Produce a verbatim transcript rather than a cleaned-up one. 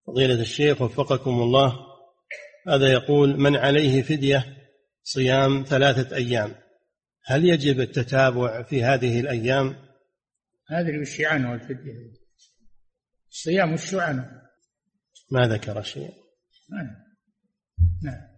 فضيلة الشيخ وفقكم الله، هذا يقول: من عليه فدية صيام ثلاثة أيام، هل يجب التتابع في هذه الأيام؟ هذا وش عنه الفدية؟ الصيام وش عنه؟ ما ذكر شيء. نعم.